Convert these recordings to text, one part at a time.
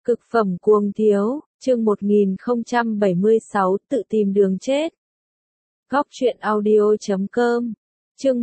Cực phẩm cuồng thiếu, chương 1076, tự tìm đường chết. Góc truyện audio.com, chương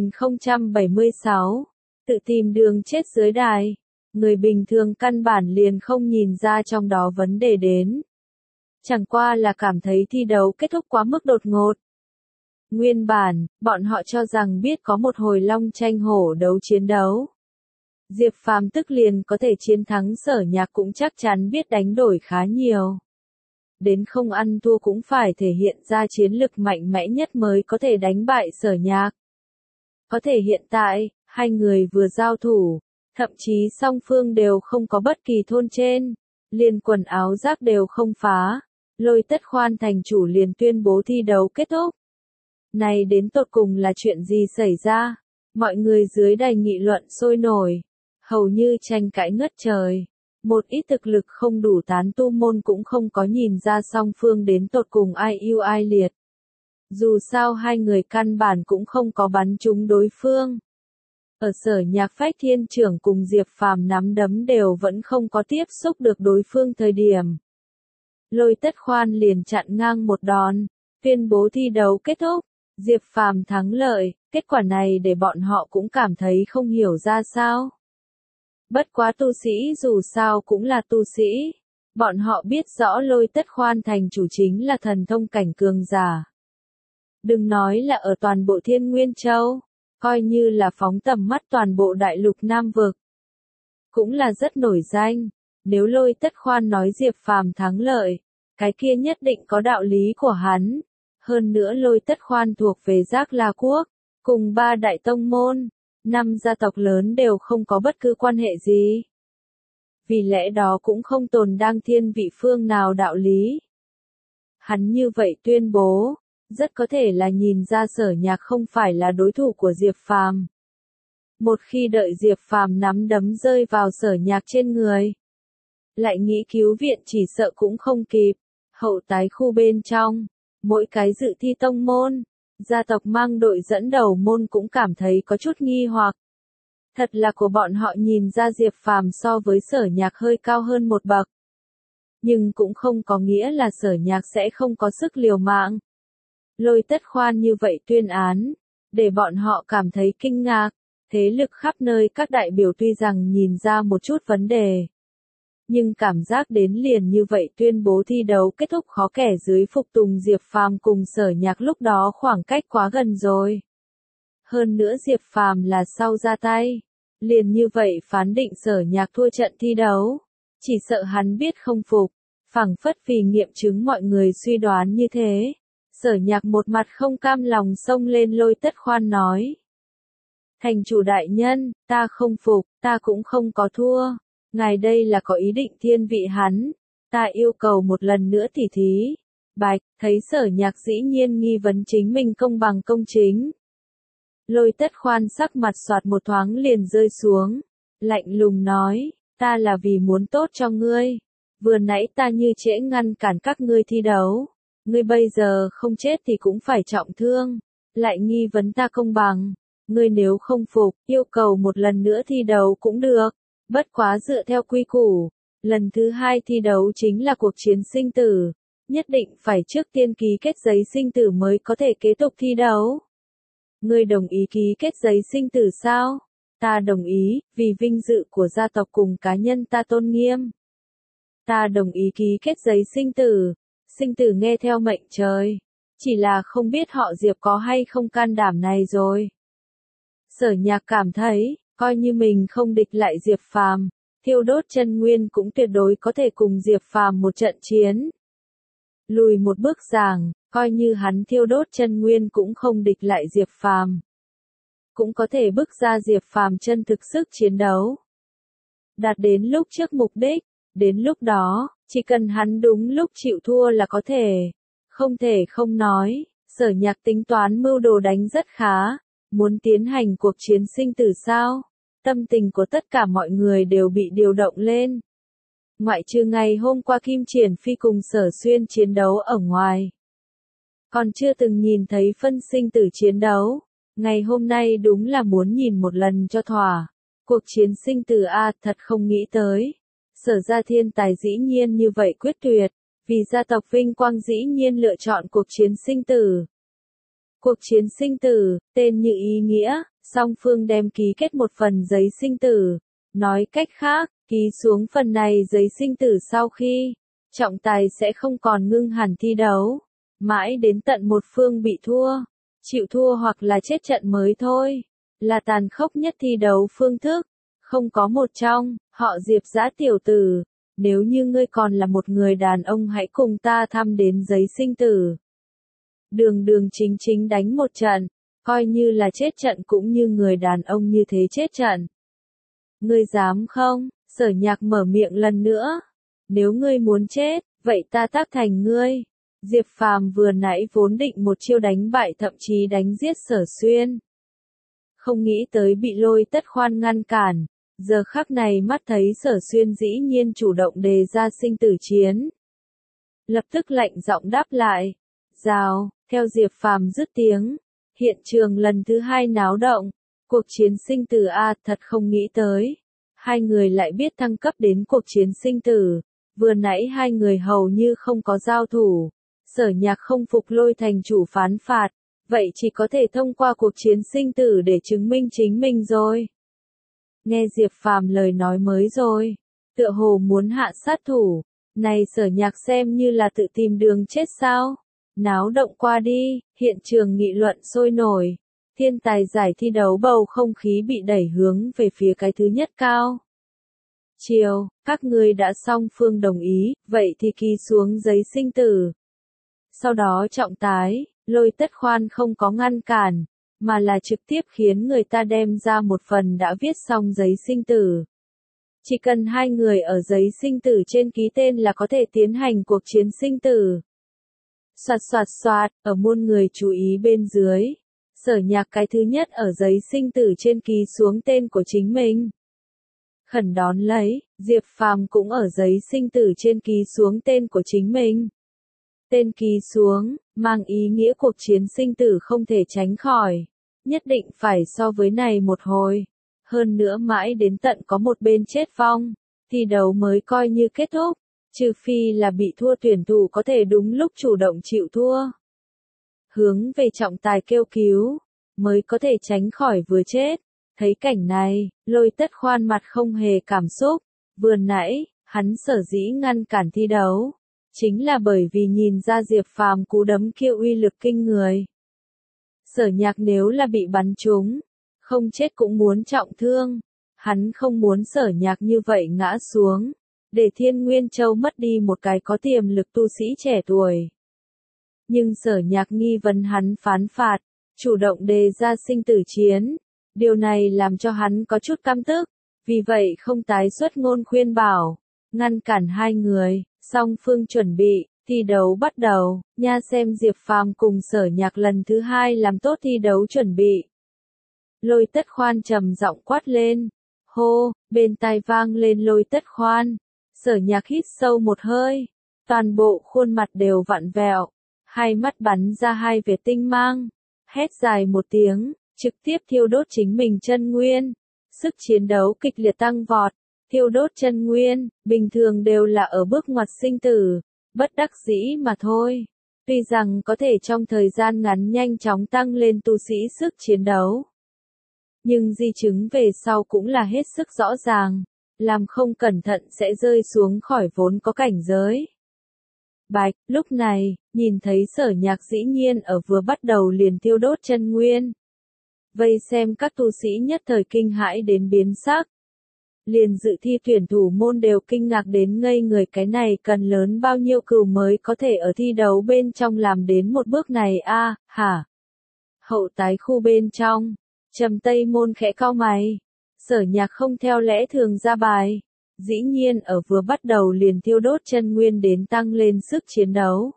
1076, tự tìm đường chết dưới đài. Người bình thường căn bản liền không nhìn ra trong đó vấn đề đến. Chẳng qua là cảm thấy thi đấu kết thúc quá mức đột ngột. Nguyên bản, bọn họ cho rằng biết có một hồi long tranh hổ đấu chiến đấu. Diệp Phàm tức liền có thể chiến thắng Sở Nhạc cũng chắc chắn biết đánh đổi khá nhiều. Đến không ăn thua cũng phải thể hiện ra chiến lực mạnh mẽ nhất mới có thể đánh bại Sở Nhạc. Có thể hiện tại, hai người vừa giao thủ, thậm chí song phương đều không có bất kỳ thôn trên, liền quần áo rác đều không phá, Lôi Tất Khoan thành chủ liền tuyên bố thi đấu kết thúc. Này đến tột cùng là chuyện gì xảy ra? Mọi người dưới đài nghị luận sôi nổi, hầu như tranh cãi ngất trời. Một ít thực lực không đủ tán tu môn cũng không có nhìn ra song phương đến tột cùng ai yêu ai liệt. Dù sao hai người căn bản cũng không có bắn trúng đối phương. Ở Sở Nhạc Phách Thiên Trưởng cùng Diệp Phàm nắm đấm đều vẫn không có tiếp xúc được đối phương thời điểm. Lôi Tất Khoan liền chặn ngang một đòn, tuyên bố thi đấu kết thúc, Diệp Phàm thắng lợi, kết quả này để bọn họ cũng cảm thấy không hiểu ra sao. Bất quá tu sĩ dù sao cũng là tu sĩ. Bọn họ biết rõ Lôi Tất Khoan thành chủ chính là thần thông cảnh cường giả. Đừng nói là ở toàn bộ Thiên Nguyên Châu, coi như là phóng tầm mắt toàn bộ đại lục Nam Vực. Cũng là rất nổi danh, nếu Lôi Tất Khoan nói Diệp Phàm thắng lợi, cái kia nhất định có đạo lý của hắn. Hơn nữa Lôi Tất Khoan thuộc về Giác La Quốc, cùng ba đại tông môn. 5 gia tộc lớn đều không có bất cứ quan hệ gì. Vì lẽ đó cũng không tồn đang thiên vị phương nào đạo lý. Hắn như vậy tuyên bố, rất có thể là nhìn ra Sở Nhạc không phải là đối thủ của Diệp Phàm. Một khi đợi Diệp Phàm nắm đấm rơi vào Sở Nhạc trên người, lại nghĩ cứu viện chỉ sợ cũng không kịp. Hậu tái khu bên trong, mỗi cái dự thi tông môn, gia tộc mang đội dẫn đầu môn cũng cảm thấy có chút nghi hoặc. Thật là của bọn họ nhìn ra Diệp Phàm so với Sở Nhạc hơi cao hơn một bậc. Nhưng cũng không có nghĩa là Sở Nhạc sẽ không có sức liều mạng. Lôi Tất Khoan như vậy tuyên án, để bọn họ cảm thấy kinh ngạc. Thế lực khắp nơi các đại biểu tuy rằng nhìn ra một chút vấn đề, nhưng cảm giác đến liền như vậy tuyên bố thi đấu kết thúc khó kẻ dưới phục tùng Diệp Phàm cùng Sở Nhạc lúc đó khoảng cách quá gần rồi. Hơn nữa Diệp Phàm là sau ra tay, liền như vậy phán định Sở Nhạc thua trận thi đấu. Chỉ sợ hắn biết không phục, phảng phất vì nghiệm chứng mọi người suy đoán như thế. Sở Nhạc một mặt không cam lòng xông lên Lôi Tất Khoan nói. Thành chủ đại nhân, ta không phục, ta cũng không có thua. Ngài đây là có ý định thiên vị hắn, ta yêu cầu một lần nữa tỉ thí. Bạch, thấy Sở Nhạc dĩ nhiên nghi vấn chính mình công bằng công chính. Lôi Tất Khoan sắc mặt xoạt một thoáng liền rơi xuống, lạnh lùng nói, ta là vì muốn tốt cho ngươi. Vừa nãy ta như trễ ngăn cản các ngươi thi đấu, ngươi bây giờ không chết thì cũng phải trọng thương, lại nghi vấn ta công bằng. Ngươi nếu không phục, yêu cầu một lần nữa thi đấu cũng được. Bất quá dựa theo quy củ, lần thứ 2 thi đấu chính là cuộc chiến sinh tử, nhất định phải trước tiên ký kết giấy sinh tử mới có thể kế tục thi đấu. Ngươi đồng ý ký kết giấy sinh tử sao? Ta đồng ý, vì vinh dự của gia tộc cùng cá nhân ta tôn nghiêm. Ta đồng ý ký kết giấy sinh tử nghe theo mệnh trời, chỉ là không biết họ Diệp có hay không can đảm này rồi. Sở Nhạc cảm thấy, coi như mình không địch lại Diệp Phàm, thiêu đốt chân nguyên cũng tuyệt đối có thể cùng Diệp Phàm một trận chiến. Lùi một bước giảng, coi như hắn thiêu đốt chân nguyên cũng không địch lại Diệp Phàm, cũng có thể bức ra Diệp Phàm chân thực sức chiến đấu. Đạt đến lúc trước mục đích, đến lúc đó, chỉ cần hắn đúng lúc chịu thua là có thể. Không thể không nói, Sở Nhạc tính toán mưu đồ đánh rất khá. Muốn tiến hành cuộc chiến sinh tử sao? Tâm tình của tất cả mọi người đều bị điều động lên. Ngoại trừ ngày hôm qua Kim Triển Phi cùng Sở Xuyên chiến đấu ở ngoài, còn chưa từng nhìn thấy phân sinh tử chiến đấu. Ngày hôm nay đúng là muốn nhìn một lần cho thỏa. Cuộc chiến sinh tử thật không nghĩ tới. Sở gia thiên tài dĩ nhiên như vậy quyết tuyệt, vì gia tộc vinh quang dĩ nhiên lựa chọn cuộc chiến sinh tử. Cuộc chiến sinh tử, tên như ý nghĩa, song phương đem ký kết một phần giấy sinh tử. Nói cách khác, ký xuống phần này giấy sinh tử sau khi, trọng tài sẽ không còn ngưng hẳn thi đấu. Mãi đến tận một phương bị thua, chịu thua hoặc là chết trận mới thôi. Là tàn khốc nhất thi đấu phương thức. Không có một trong, họ Diệp dã tiểu tử. Nếu như ngươi còn là một người đàn ông hãy cùng ta thăm đến giấy sinh tử. Đường đường chính chính đánh một trận, coi như là chết trận cũng như người đàn ông như thế chết trận. Ngươi dám không? Sở Nhạc mở miệng lần nữa. Nếu ngươi muốn chết, vậy ta tác thành ngươi. Diệp Phàm vừa nãy vốn định một chiêu đánh bại thậm chí đánh giết Sở Xuyên. Không nghĩ tới bị Lôi Tất Khoan ngăn cản. Giờ khắc này mắt thấy Sở Xuyên dĩ nhiên chủ động đề ra sinh tử chiến. Lập tức lạnh giọng đáp lại. Rào, theo Diệp Phàm dứt tiếng. Hiện trường lần thứ hai náo động. Cuộc chiến sinh tử thật không nghĩ tới. Hai người lại biết thăng cấp đến cuộc chiến sinh tử. Vừa nãy hai người hầu như không có giao thủ. Sở Nhạc không phục Lôi thành chủ phán phạt. Vậy chỉ có thể thông qua cuộc chiến sinh tử để chứng minh chính mình rồi. Nghe Diệp Phàm lời nói mới rồi. Tựa hồ muốn hạ sát thủ. Này Sở Nhạc xem như là tự tìm đường chết sao? Náo động qua đi, hiện trường nghị luận sôi nổi. Thiên tài giải thi đấu bầu không khí bị đẩy hướng về phía cái thứ nhất cao. Chiều, các ngươi đã song phương đồng ý, vậy thì ký xuống giấy sinh tử. Sau đó trọng tài, Lôi Tất Khoan không có ngăn cản, mà là trực tiếp khiến người ta đem ra một phần đã viết xong giấy sinh tử. Chỉ cần hai người ở giấy sinh tử trên ký tên là có thể tiến hành cuộc chiến sinh tử. Soạt soạt soạt, ở muôn người chú ý bên dưới. Sở Nhạc cái thứ nhất ở giấy sinh tử trên ký xuống tên của chính mình. Khẩn đón lấy, Diệp Phàm cũng ở giấy sinh tử trên ký xuống tên của chính mình. Tên ký xuống, mang ý nghĩa cuộc chiến sinh tử không thể tránh khỏi. Nhất định phải so với này một hồi. Hơn nữa mãi đến tận có một bên chết vong, thi đấu mới coi như kết thúc. Trừ phi là bị thua tuyển thủ có thể đúng lúc chủ động chịu thua. Hướng về trọng tài kêu cứu, mới có thể tránh khỏi vừa chết. Thấy cảnh này, Lôi Tất Khoan mặt không hề cảm xúc. Vừa nãy, hắn sở dĩ ngăn cản thi đấu. Chính là bởi vì nhìn ra Diệp Phàm cú đấm kia uy lực kinh người. Sở Nhạc nếu là bị bắn trúng, không chết cũng muốn trọng thương. Hắn không muốn Sở Nhạc như vậy ngã xuống. Để Thiên Nguyên Châu mất đi một cái có tiềm lực tu sĩ trẻ tuổi. Nhưng Sở Nhạc nghi vấn hắn phán phạt, chủ động đề ra sinh tử chiến. Điều này làm cho hắn có chút căm tức, vì vậy không tái xuất ngôn khuyên bảo, ngăn cản hai người, song phương chuẩn bị, thi đấu bắt đầu, nha xem Diệp Phàm cùng Sở Nhạc lần thứ hai làm tốt thi đấu chuẩn bị. Lôi Tất Khoan trầm giọng quát lên, hô, bên tai vang lên Lôi Tất Khoan. Sở Nhạc hít sâu một hơi, toàn bộ khuôn mặt đều vặn vẹo, hai mắt bắn ra hai vệt tinh mang, hét dài một tiếng, trực tiếp thiêu đốt chính mình chân nguyên. Sức chiến đấu kịch liệt tăng vọt, thiêu đốt chân nguyên, bình thường đều là ở bước ngoặt sinh tử, bất đắc dĩ mà thôi. Tuy rằng có thể trong thời gian ngắn nhanh chóng tăng lên tu sĩ sức chiến đấu, nhưng di chứng về sau cũng là hết sức rõ ràng. Làm không cẩn thận sẽ rơi xuống khỏi vốn có cảnh giới. Bạch, lúc này, nhìn thấy Sở Nhạc dĩ nhiên ở vừa bắt đầu liền thiêu đốt chân nguyên. Vây xem các tu sĩ nhất thời kinh hãi đến biến sắc. Liền dự thi tuyển thủ môn đều kinh ngạc đến ngây người, cái này cần lớn bao nhiêu cừu mới có thể ở thi đấu bên trong làm đến một bước này hả? Hậu tái khu bên trong, Trầm Tây Môn khẽ cau mày. Sở Nhạc không theo lẽ thường ra bài, dĩ nhiên ở vừa bắt đầu liền thiêu đốt chân nguyên đến tăng lên sức chiến đấu.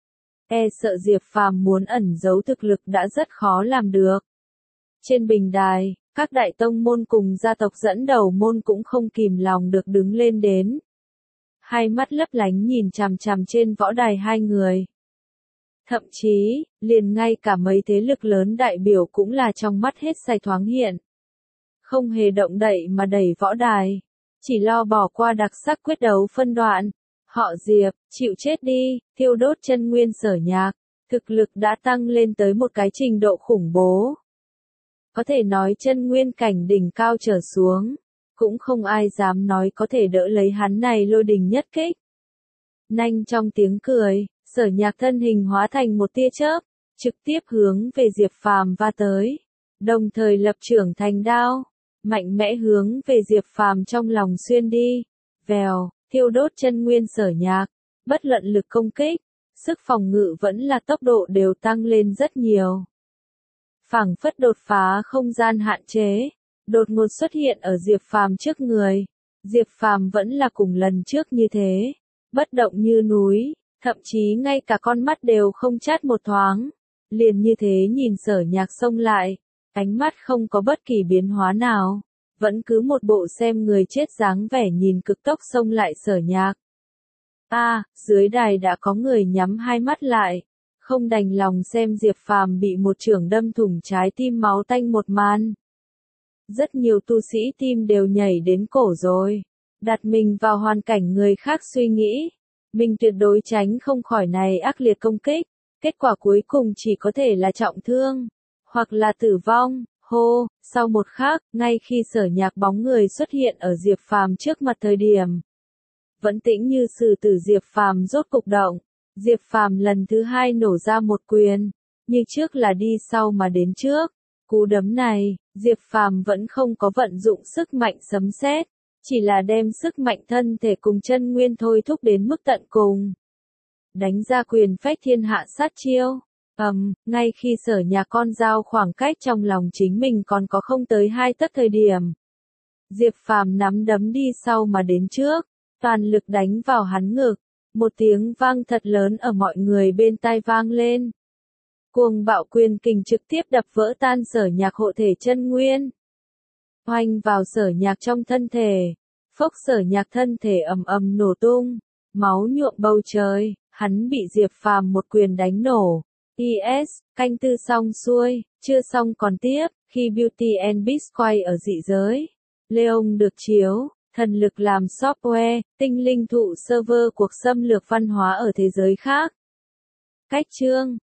Sợ Diệp Phàm muốn ẩn giấu thực lực đã rất khó làm được. Trên bình đài, các đại tông môn cùng gia tộc dẫn đầu môn cũng không kìm lòng được đứng lên đến. Hai mắt lấp lánh nhìn chằm chằm trên võ đài hai người. Thậm chí, liền ngay cả mấy thế lực lớn đại biểu cũng là trong mắt hết say thoáng hiện. Không hề động đậy mà đẩy võ đài. chỉ lo bỏ qua đặc sắc quyết đấu phân đoạn. Họ Diệp, chịu chết đi, thiêu đốt chân nguyên Sở Nhạc, thực lực đã tăng lên tới một cái trình độ khủng bố. Có thể nói chân nguyên cảnh đỉnh cao trở xuống, cũng không ai dám nói có thể đỡ lấy hắn này lôi đình nhất kích. Nanh trong tiếng cười, Sở Nhạc thân hình hóa thành một tia chớp, trực tiếp hướng về Diệp Phàm va tới, đồng thời lập trưởng thành đao, mạnh mẽ hướng về Diệp Phàm trong lòng xuyên đi. Vèo, thiêu đốt chân nguyên Sở Nhạc, bất luận lực công kích, sức phòng ngự vẫn là tốc độ đều tăng lên rất nhiều. Phảng phất đột phá không gian hạn chế, đột ngột xuất hiện ở Diệp Phàm trước người. Diệp Phàm vẫn là cùng lần trước như thế, bất động như núi, thậm chí ngay cả con mắt đều không chát một thoáng, liền như thế nhìn Sở Nhạc xông lại, ánh mắt không có bất kỳ biến hóa nào, vẫn cứ một bộ xem người chết dáng vẻ nhìn cực tốc xông lại Sở Nhạc. Dưới đài đã có người nhắm hai mắt lại, không đành lòng xem Diệp Phàm bị một chưởng đâm thủng trái tim máu tanh một màn. Rất nhiều tu sĩ tim đều nhảy đến cổ rồi, đặt mình vào hoàn cảnh người khác suy nghĩ, mình tuyệt đối tránh không khỏi này ác liệt công kích, kết quả cuối cùng chỉ có thể là trọng thương, hoặc là tử vong. Hô, sau một khắc, ngay khi Sở Nhạc bóng người xuất hiện ở Diệp Phàm trước mặt thời điểm, vẫn tĩnh như sử tử Diệp Phàm rốt cục động. Diệp Phàm lần thứ hai nổ ra một quyền, như trước là đi sau mà đến trước. Cú đấm này, Diệp Phàm vẫn không có vận dụng sức mạnh sấm sét, chỉ là đem sức mạnh thân thể cùng chân nguyên thôi thúc đến mức tận cùng. Đánh ra quyền phách thiên hạ sát chiêu. Ngay khi Sở Nhạc con dao khoảng cách trong lòng chính mình còn có không tới 2 tấc thời điểm, Diệp Phàm nắm đấm đi sau mà đến trước, toàn lực đánh vào hắn ngực. Một tiếng vang thật lớn ở mọi người bên tai vang lên. Cuồng bạo quyền kình trực tiếp đập vỡ tan Sở Nhạc hộ thể chân nguyên, oanh vào Sở Nhạc trong thân thể. Phốc, Sở Nhạc thân thể ầm ầm nổ tung, máu nhuộm bầu trời, hắn bị Diệp Phàm một quyền đánh nổ. Canh tư xong xuôi, chưa xong còn tiếp. Khi Beauty and Beast quay ở dị giới, Leon được chiếu thần lực làm software, tinh linh thụ server cuộc xâm lược văn hóa ở thế giới khác. Cách chương